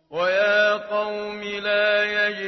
ويا قوم لا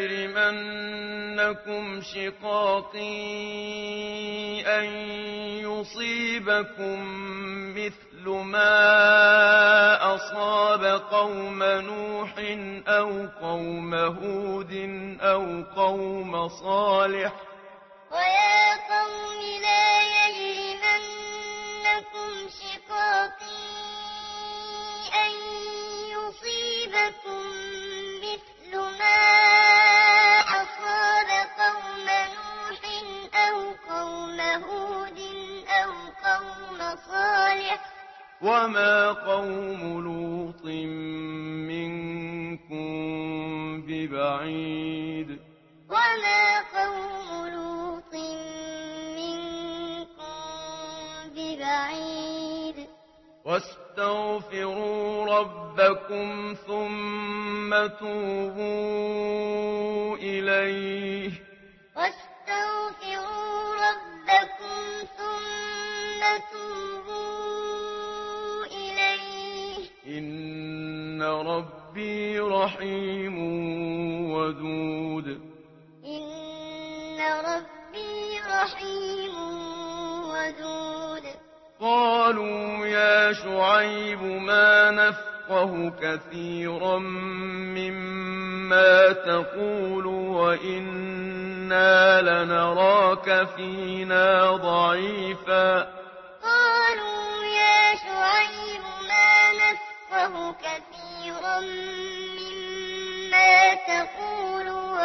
يجرمنكم شقاقي أن يصيبكم مثل ما أصاب قوم نوح أو قوم هود أو قوم صالح. ويا قوم لا يجرمنكم شقاقي أن يصيبكم مثل ما أصاب قوم نوح أو قوم هود أو قوم صالح. وما قوم لوط منكم ببعيد. وما قوم لوط منكم ببعيد. واستغفروا ربكم ثم توبوا إليه. واستغفروا ربكم ثم توبوا إليه. إن ربي رحيم ودود. إن ربي رحيم ودود. قالوا يا شعيب ما نفقه كثيرا مما تقول وإنا لنراك فينا ضعيفا. قالوا يا شعيب ما نفقه كثيرا مما تقول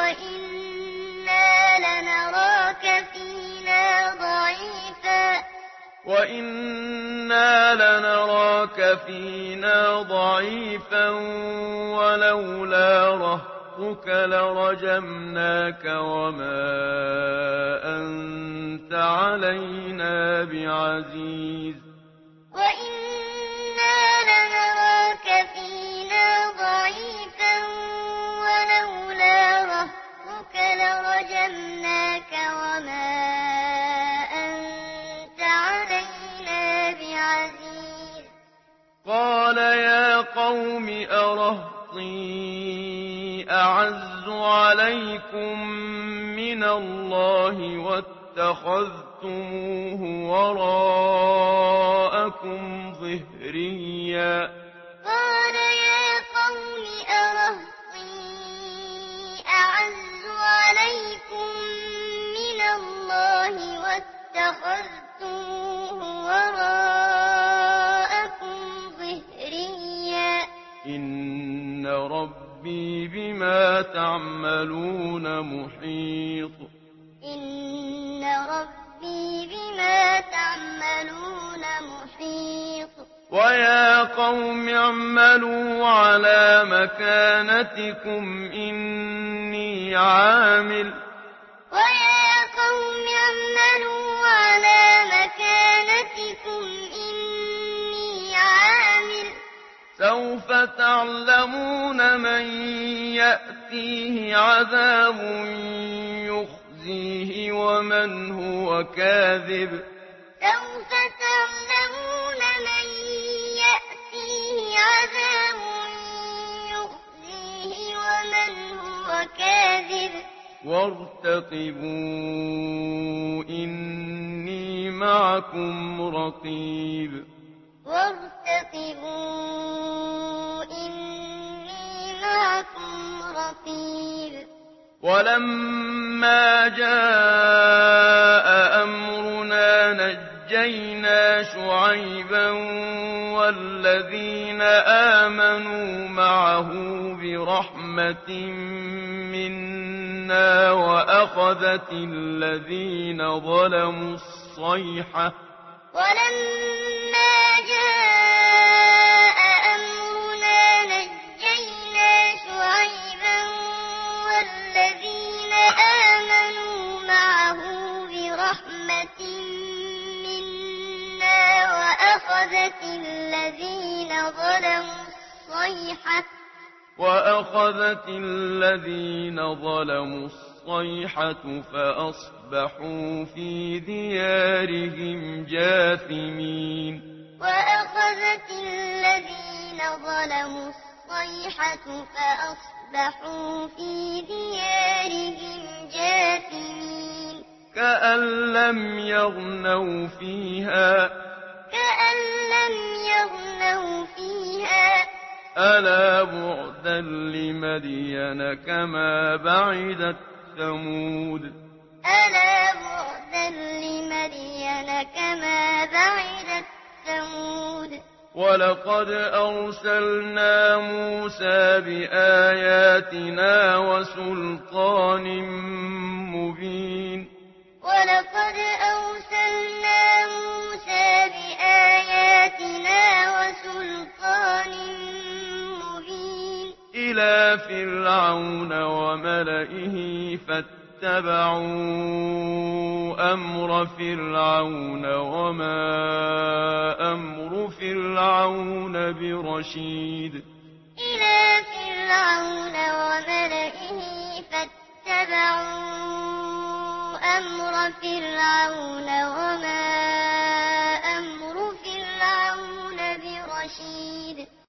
وإنا لنراك فينا ضعيفا ولولا رهطك لرجمناك وما أنت علينا بعزيز. وإنا لنراك فينا ضعيفا ولولا رهطك لرجمناك وما أنت علينا بعزيز. قال يا قوم أرهطي أعز عليكم من الله واتخذتموه وراءكم ظهريا. قال يا قوم أرهطي أعز عليكم من الله واتخذتموه وراءكم ظهريا. إن ربي بما تعملون محيط. إن ربي بما تعملون محيط. ويا قوم اعملوا على مكانتكم إني عامل. ويا قوم اعملوا على مكانتكم إني عامل. سوف تعلمون من يأتيه عذاب يخزيه ومن هو كاذب. سوف تعلمون من يأتيه عذاب يخزيه ومن هو كاذب. وارتقبوا إني معكم رقيب. وارتقبوا إني معكم رقيب. ولما جاء أمرنا نجينا شعيبا والذين آمنوا معه برحمة منا وأخذت الذين ظلموا الصيحة. ولما جاء أمرنا نجينا شعيبا والذين آمنوا معه برحمة منا وأخذت الذين ظلموا الصيحة فأصبحوا في ديارهم جاثمين. وأخذت الذين ظلموا الصيحة فأصبحوا في ديارهم جاثمين كأن لم يغنوا فيها ألا بعدا لمدين كما بعدت ثمود ألا بعدا لمدين كما بعدت ثمود ولقد أرسلنا موسى بآياتنا وسلطان مبين ولقد أرسلنا موسى بآياتنا وسلطان مبين إلى فرعون وملئه فاتبعوا أمر فرعون وما أمر فرعون برشيد إلى فرعون وملئه فاتبعوا أمر فرعون وما